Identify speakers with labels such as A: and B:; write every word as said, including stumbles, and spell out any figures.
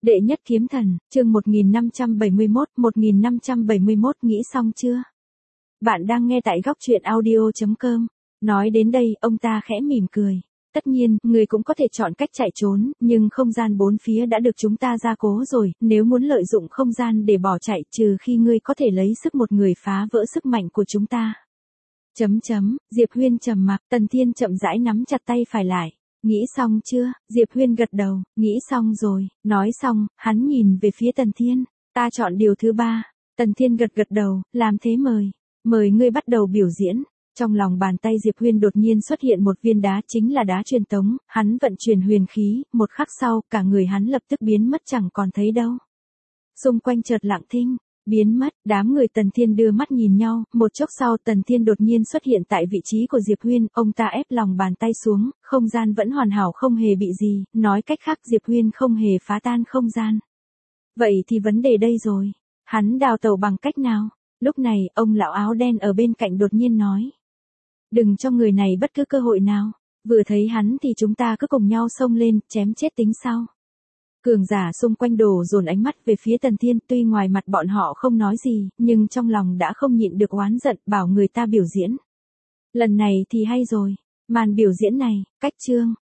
A: Đệ nhất kiếm thần, chương một nghìn năm trăm bảy mươi mốt, một nghìn năm trăm bảy mươi mốt nghĩ xong chưa? Bạn đang nghe tại góc truyện audio chấm com. Nói đến đây, ông ta khẽ mỉm cười. Tất nhiên, người cũng có thể chọn cách chạy trốn, nhưng không gian bốn phía đã được chúng ta gia cố rồi, nếu muốn lợi dụng không gian để bỏ chạy trừ khi ngươi có thể lấy sức một người phá vỡ sức mạnh của chúng ta. Chấm chấm, Diệp Huyên trầm mặc, Tần Thiên chậm rãi nắm chặt tay phải lại. Nghĩ xong chưa? Diệp Huyên gật đầu, nghĩ xong rồi. Nói xong, hắn nhìn về phía Tần Thiên. Ta chọn điều thứ ba. Tần Thiên gật gật đầu, làm thế mời. Mời ngươi bắt đầu biểu diễn. Trong lòng bàn tay Diệp Huyên đột nhiên xuất hiện một viên đá, chính là đá truyền tống. Hắn vận chuyển huyền khí, một khắc sau, cả người hắn lập tức biến mất chẳng còn thấy đâu. Xung quanh chợt lặng thinh. Biến mất, đám người Tần Thiên đưa mắt nhìn nhau, một chốc sau Tần Thiên đột nhiên xuất hiện tại vị trí của Diệp Huyên, ông ta ép lòng bàn tay xuống, không gian vẫn hoàn hảo không hề bị gì, nói cách khác Diệp Huyên không hề phá tan không gian. Vậy thì vấn đề đây rồi, hắn đào tẩu bằng cách nào? Lúc này, ông lão áo đen ở bên cạnh đột nhiên nói. Đừng cho người này bất cứ cơ hội nào, vừa thấy hắn thì chúng ta cứ cùng nhau xông lên, chém chết tính sau. Cường giả xung quanh đổ dồn ánh mắt về phía Tần Thiên, tuy ngoài mặt bọn họ không nói gì, nhưng trong lòng đã không nhịn được oán giận, bảo người ta biểu diễn. Lần này thì hay rồi, màn biểu diễn này, cách chương,